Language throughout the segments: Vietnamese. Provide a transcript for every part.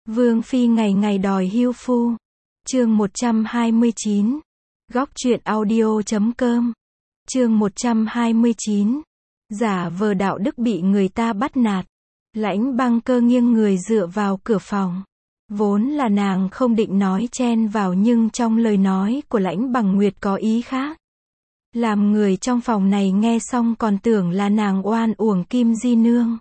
Vương phi ngày ngày đòi hưu phu. Chương 129. Góc truyện audio.com. Chương 129. Giả vờ đạo đức bị người ta bắt nạt. Lãnh Băng Cơ nghiêng người dựa vào cửa phòng. Vốn là nàng không định nói chen vào, nhưng trong lời nói của Lãnh Bằng Nguyệt có ý khác. Làm người trong phòng này nghe xong còn tưởng là nàng oan uổng Kim Di nương.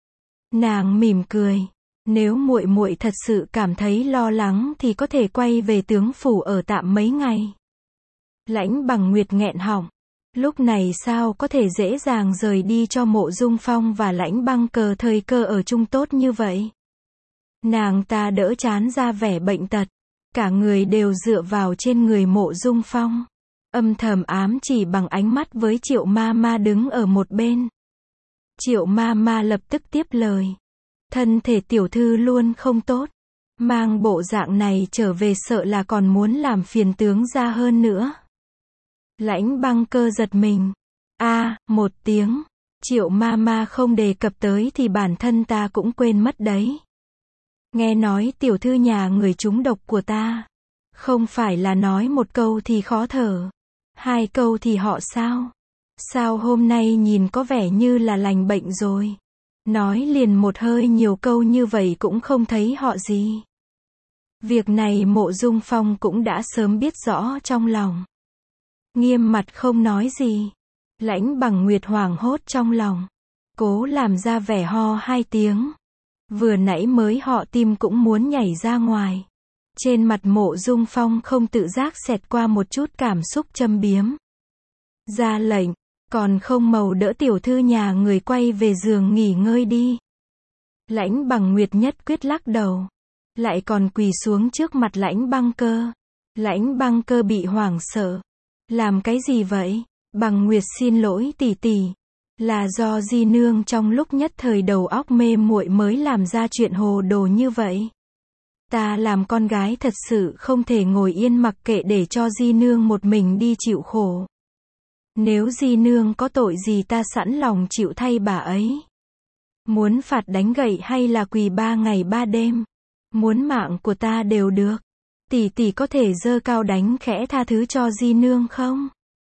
Nàng mỉm cười, nếu muội muội thật sự cảm thấy lo lắng thì có thể quay về tướng phủ ở tạm mấy ngày. Lãnh Bằng Nguyệt nghẹn họng, lúc này sao có thể dễ dàng rời đi cho Mộ Dung Phong và Lãnh Băng Cơ thời cơ ở chung tốt như vậy. Nàng ta đỡ chán ra vẻ bệnh tật, cả người đều dựa vào trên người Mộ Dung Phong, âm thầm ám chỉ bằng ánh mắt với Triệu Ma Ma đứng ở một bên. Triệu Ma Ma lập tức tiếp lời, thân thể tiểu thư luôn không tốt, mang bộ dạng này trở về sợ là còn muốn làm phiền tướng gia hơn nữa. Lãnh Băng Cơ giật mình, một tiếng. Triệu Ma Ma không đề cập tới thì bản thân ta cũng quên mất đấy. Nghe nói tiểu thư nhà người trúng độc của ta, không phải là nói một câu thì khó thở, hai câu thì họ sao? Sao hôm nay nhìn có vẻ như là lành bệnh rồi? Nói liền một hơi nhiều câu như vậy cũng không thấy họ gì. Việc này Mộ Dung Phong cũng đã sớm biết rõ trong lòng. Nghiêm mặt không nói gì. Lãnh Bằng Nguyệt hoảng hốt trong lòng, cố làm ra vẻ ho hai tiếng. Vừa nãy mới họ tim cũng muốn nhảy ra ngoài. Trên mặt Mộ Dung Phong không tự giác xẹt qua một chút cảm xúc châm biếm. Ra lệnh, còn không mau đỡ tiểu thư nhà người quay về giường nghỉ ngơi đi. Lãnh Bằng Nguyệt nhất quyết lắc đầu, lại còn quỳ xuống trước mặt Lãnh Băng Cơ. Lãnh Băng Cơ bị hoảng sợ. Làm cái gì vậy? Bằng Nguyệt xin lỗi tỷ tỷ. Là do Di nương trong lúc nhất thời đầu óc mê muội mới làm ra chuyện hồ đồ như vậy. Ta làm con gái thật sự không thể ngồi yên mặc kệ để cho Di nương một mình đi chịu khổ. Nếu Di nương có tội gì ta sẵn lòng chịu thay bà ấy. Muốn phạt đánh gậy hay là quỳ 3 ngày 3 đêm, muốn mạng của ta đều được. Tỷ tỷ có thể giơ cao đánh khẽ tha thứ cho Di nương không?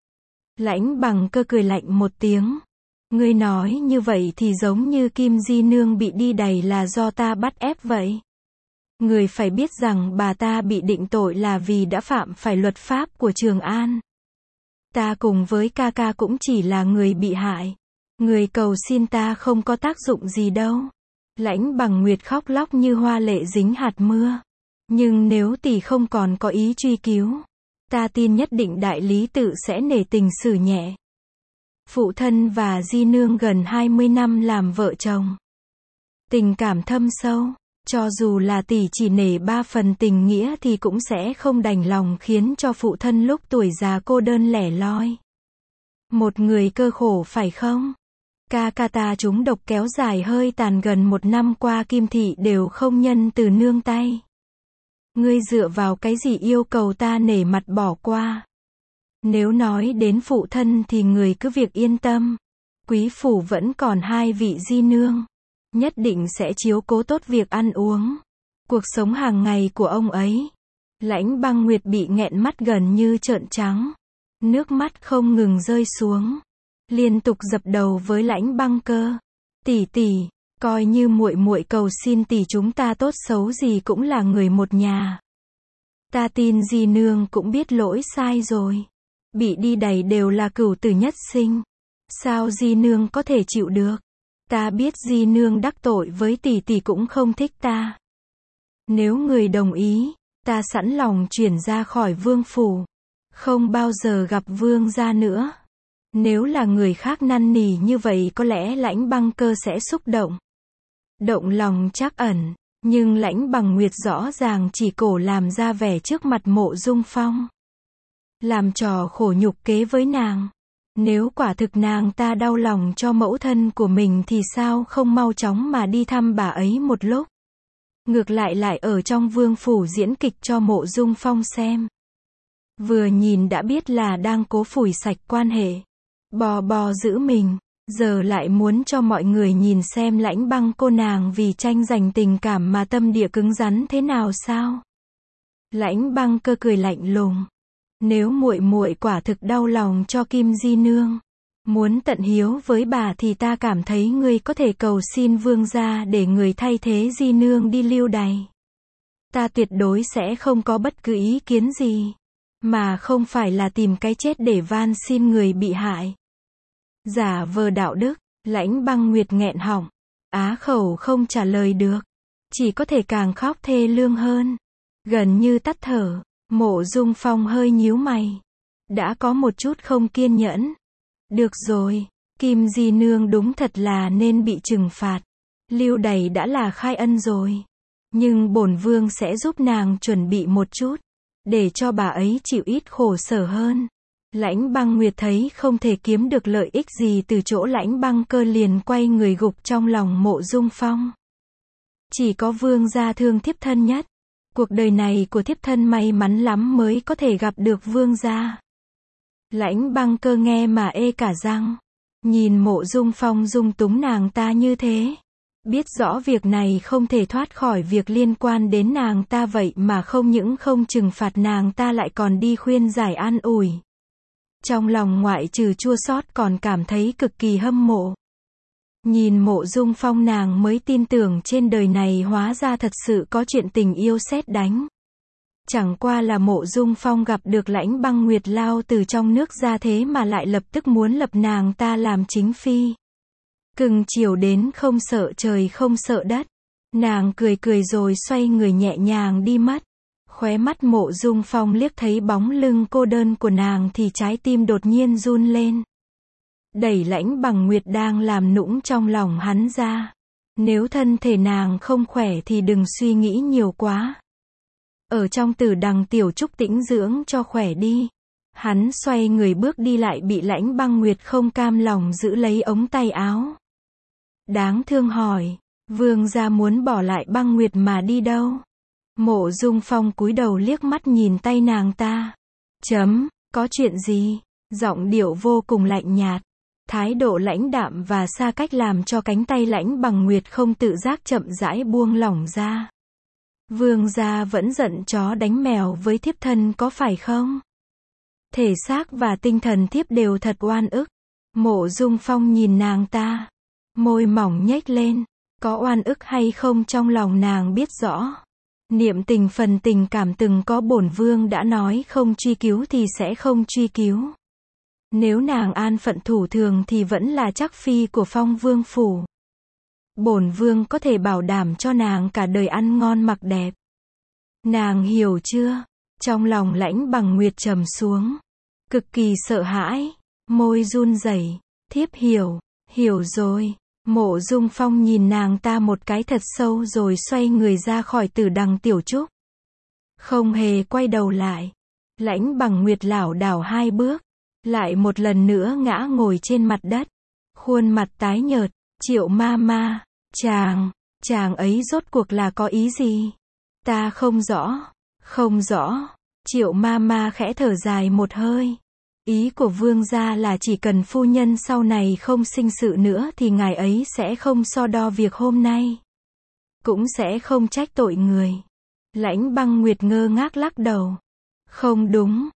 Lãnh Bằng Cơ cười lạnh một tiếng. Ngươi nói như vậy thì giống như Kim Di nương bị đi đày là do ta bắt ép vậy. Người phải biết rằng bà ta bị định tội là vì đã phạm phải luật pháp của Trường An. Ta cùng với ca ca cũng chỉ là người bị hại. Người cầu xin ta không có tác dụng gì đâu. Lãnh Bằng Nguyệt khóc lóc như hoa lệ dính hạt mưa. Nhưng nếu tỷ không còn có ý truy cứu, ta tin nhất định đại lý tự sẽ nể tình xử nhẹ. Phụ thân và Di nương gần 20 năm làm vợ chồng. Tình cảm thâm sâu, cho dù là tỷ chỉ nể 3 phần tình nghĩa thì cũng sẽ không đành lòng khiến cho phụ thân lúc tuổi già cô đơn lẻ loi. Một người cơ khổ phải không? Ca ca ta trúng độc kéo dài hơi tàn gần 1 năm qua Kim thị đều không nhân từ nương tay. Ngươi dựa vào cái gì yêu cầu ta nể mặt bỏ qua? Nếu nói đến phụ thân thì người cứ việc yên tâm. Quý phủ vẫn còn 2 vị Di nương. Nhất định sẽ chiếu cố tốt việc ăn uống, cuộc sống hàng ngày của ông ấy. Lãnh Băng Nguyệt bị nghẹn mắt gần như trợn trắng. Nước mắt không ngừng rơi xuống. Liên tục dập đầu với Lãnh Băng Cơ. Tỷ tỷ, coi như muội muội cầu xin tỷ, chúng ta tốt xấu gì cũng là người một nhà. Ta tin Di nương cũng biết lỗi sai rồi. Bị đi đày đều là cửu tử nhất sinh. Sao Di nương có thể chịu được? Ta biết Di nương đắc tội với tỷ tỷ cũng không thích ta. Nếu người đồng ý, ta sẵn lòng chuyển ra khỏi vương phủ. Không bao giờ gặp vương gia nữa. Nếu là người khác năn nỉ như vậy có lẽ Lãnh Băng Cơ sẽ xúc động. Động lòng trắc ẩn. Nhưng Lãnh Bằng Nguyệt rõ ràng chỉ cổ làm ra vẻ trước mặt Mộ Dung Phong. Làm trò khổ nhục kế với nàng. Nếu quả thực nàng ta đau lòng cho mẫu thân của mình thì sao không mau chóng mà đi thăm bà ấy một lúc. Ngược lại ở trong vương phủ diễn kịch cho Mộ Dung Phong xem. Vừa nhìn đã biết là đang cố phủi sạch quan hệ. Bò giữ mình. Giờ lại muốn cho mọi người nhìn xem Lãnh Băng cô nàng vì tranh giành tình cảm mà tâm địa cứng rắn thế nào sao? Lãnh Băng Cơ cười lạnh lùng. Nếu muội muội quả thực đau lòng cho Kim Di nương, muốn tận hiếu với bà thì ta cảm thấy ngươi có thể cầu xin vương gia để người thay thế Di nương đi lưu đày. Ta tuyệt đối sẽ không có bất cứ ý kiến gì, mà không phải là tìm cái chết để van xin người bị hại. Giả vờ đạo đức, Lãnh Băng Nguyệt nghẹn họng, á khẩu không trả lời được, chỉ có thể càng khóc thê lương hơn, gần như tắt thở. Mộ Dung Phong hơi nhíu mày, đã có một chút không kiên nhẫn. Được rồi, Kim Di nương đúng thật là nên bị trừng phạt. Lưu đày đã là khai ân rồi, nhưng bổn vương sẽ giúp nàng chuẩn bị một chút, để cho bà ấy chịu ít khổ sở hơn. Lãnh Băng Nguyệt thấy không thể kiếm được lợi ích gì từ chỗ Lãnh Băng Cơ liền quay người gục trong lòng Mộ Dung Phong. Chỉ có vương gia thương thiếp thân nhất. Cuộc đời này của thiếp thân may mắn lắm mới có thể gặp được vương gia. Lãnh Băng Cơ nghe mà ê cả răng. Nhìn Mộ Dung Phong dung túng nàng ta như thế. Biết rõ việc này không thể thoát khỏi việc liên quan đến nàng ta vậy mà không những không trừng phạt nàng ta lại còn đi khuyên giải an ủi. Trong lòng ngoại trừ chua xót còn cảm thấy cực kỳ hâm mộ. Nhìn Mộ Dung Phong nàng mới tin tưởng trên đời này hóa ra thật sự có chuyện tình yêu sét đánh. Chẳng qua là Mộ Dung Phong gặp được Lãnh Băng Nguyệt lao từ trong nước ra thế mà lại lập tức muốn lập nàng ta làm chính phi. Cưng chiều đến không sợ trời không sợ đất. Nàng cười cười rồi xoay người nhẹ nhàng đi mất. Khóe mắt Mộ Dung Phong liếc thấy bóng lưng cô đơn của nàng thì trái tim đột nhiên run lên. Đẩy Lãnh Bằng Nguyệt đang làm nũng trong lòng hắn ra. Nếu thân thể nàng không khỏe thì đừng suy nghĩ nhiều quá. Ở trong Tử Đằng tiểu trúc tĩnh dưỡng cho khỏe đi. Hắn xoay người bước đi lại bị Lãnh Băng Nguyệt không cam lòng giữ lấy ống tay áo. Đáng thương hỏi, vương gia muốn bỏ lại Băng Nguyệt mà đi đâu? Mộ Dung Phong cúi đầu liếc mắt nhìn tay nàng ta. Có chuyện gì? Giọng điệu vô cùng lạnh nhạt. Thái độ lãnh đạm và xa cách làm cho cánh tay Lãnh Bằng Nguyệt không tự giác chậm rãi buông lỏng ra. Vương gia vẫn giận chó đánh mèo với thiếp thân có phải không? Thể xác và tinh thần thiếp đều thật oan ức. Mộ Dung Phong nhìn nàng ta. Môi mỏng nhếch lên. Có oan ức hay không trong lòng nàng biết rõ. Niệm tình phần tình cảm từng có bổn vương đã nói không truy cứu thì sẽ không truy cứu. Nếu nàng an phận thủ thường thì vẫn là chắc phi của Phong Vương phủ. Bổn vương có thể bảo đảm cho nàng cả đời ăn ngon mặc đẹp. Nàng hiểu chưa? Trong lòng Lãnh Bằng Nguyệt trầm xuống. Cực kỳ sợ hãi. Môi run rẩy. Thiếp hiểu rồi. Mộ Dung Phong nhìn nàng ta một cái thật sâu rồi xoay người ra khỏi Tử Đằng tiểu trúc. Không hề quay đầu lại. Lãnh Bằng Nguyệt lảo đảo 2 bước. Lại một lần nữa ngã ngồi trên mặt đất. Khuôn mặt tái nhợt. Triệu ma ma. Chàng ấy rốt cuộc là có ý gì? Ta không rõ. Triệu ma ma khẽ thở dài một hơi. Ý của vương gia là chỉ cần phu nhân sau này không sinh sự nữa thì ngài ấy sẽ không so đo việc hôm nay. Cũng sẽ không trách tội người. Lãnh Băng Nguyệt ngơ ngác lắc đầu. Không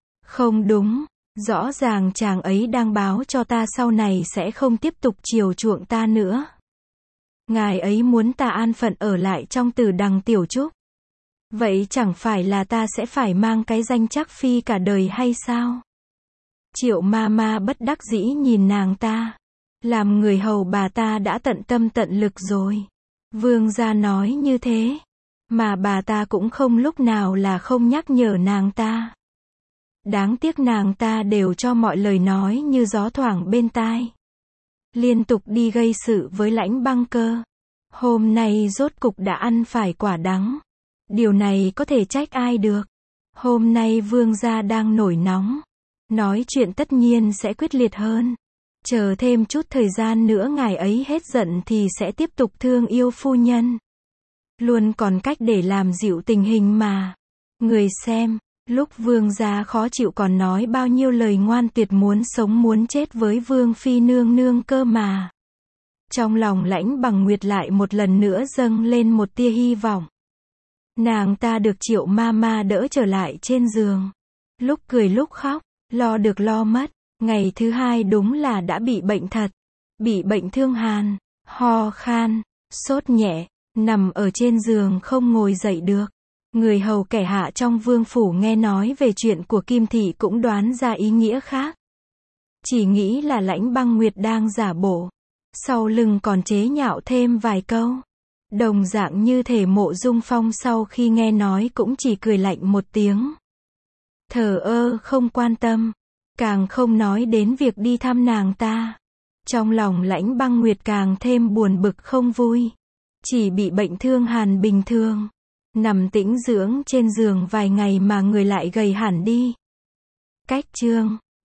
đúng. Rõ ràng chàng ấy đang báo cho ta sau này sẽ không tiếp tục chiều chuộng ta nữa. Ngài ấy muốn ta an phận ở lại trong Tử Đằng tiểu trúc. Vậy chẳng phải là ta sẽ phải mang cái danh chắc phi cả đời hay sao? Triệu ma ma bất đắc dĩ nhìn nàng ta. Làm người hầu bà ta đã tận tâm tận lực rồi. Vương gia nói như thế. Mà bà ta cũng không lúc nào là không nhắc nhở nàng ta. Đáng tiếc nàng ta đều cho mọi lời nói như gió thoảng bên tai. Liên tục đi gây sự với Lãnh Băng Cơ. Hôm nay rốt cục đã ăn phải quả đắng. Điều này có thể trách ai được. Hôm nay vương gia đang nổi nóng. Nói chuyện tất nhiên sẽ quyết liệt hơn. Chờ thêm chút thời gian nữa ngài ấy hết giận thì sẽ tiếp tục thương yêu phu nhân. Luôn còn cách để làm dịu tình hình mà. Người xem, Lúc vương gia khó chịu còn nói bao nhiêu lời ngoan tuyệt muốn sống muốn chết với vương phi nương nương cơ mà. Trong lòng Lãnh Bằng Nguyệt lại một lần nữa dâng lên một tia hy vọng. Nàng ta được Triệu Mama đỡ trở lại trên giường. Lúc cười lúc khóc, lo được lo mất. Ngày thứ hai đúng là đã bị bệnh thật. Bị bệnh thương hàn, ho khan, sốt nhẹ, nằm ở trên giường không ngồi dậy được. Người hầu kẻ hạ trong vương phủ nghe nói về chuyện của Kim Thị cũng đoán ra ý nghĩa khác. Chỉ nghĩ là Lãnh Băng Nguyệt đang giả bộ. Sau lưng còn chế nhạo thêm vài câu. Đồng dạng như thể Mộ Dung Phong sau khi nghe nói cũng chỉ cười lạnh một tiếng. Thờ ơ không quan tâm. Càng không nói đến việc đi thăm nàng ta. Trong lòng Lãnh Băng Nguyệt càng thêm buồn bực không vui. Chỉ bị bệnh thương hàn bình thường. Nằm tĩnh dưỡng trên giường vài ngày mà người lại gầy hẳn đi. Cách chương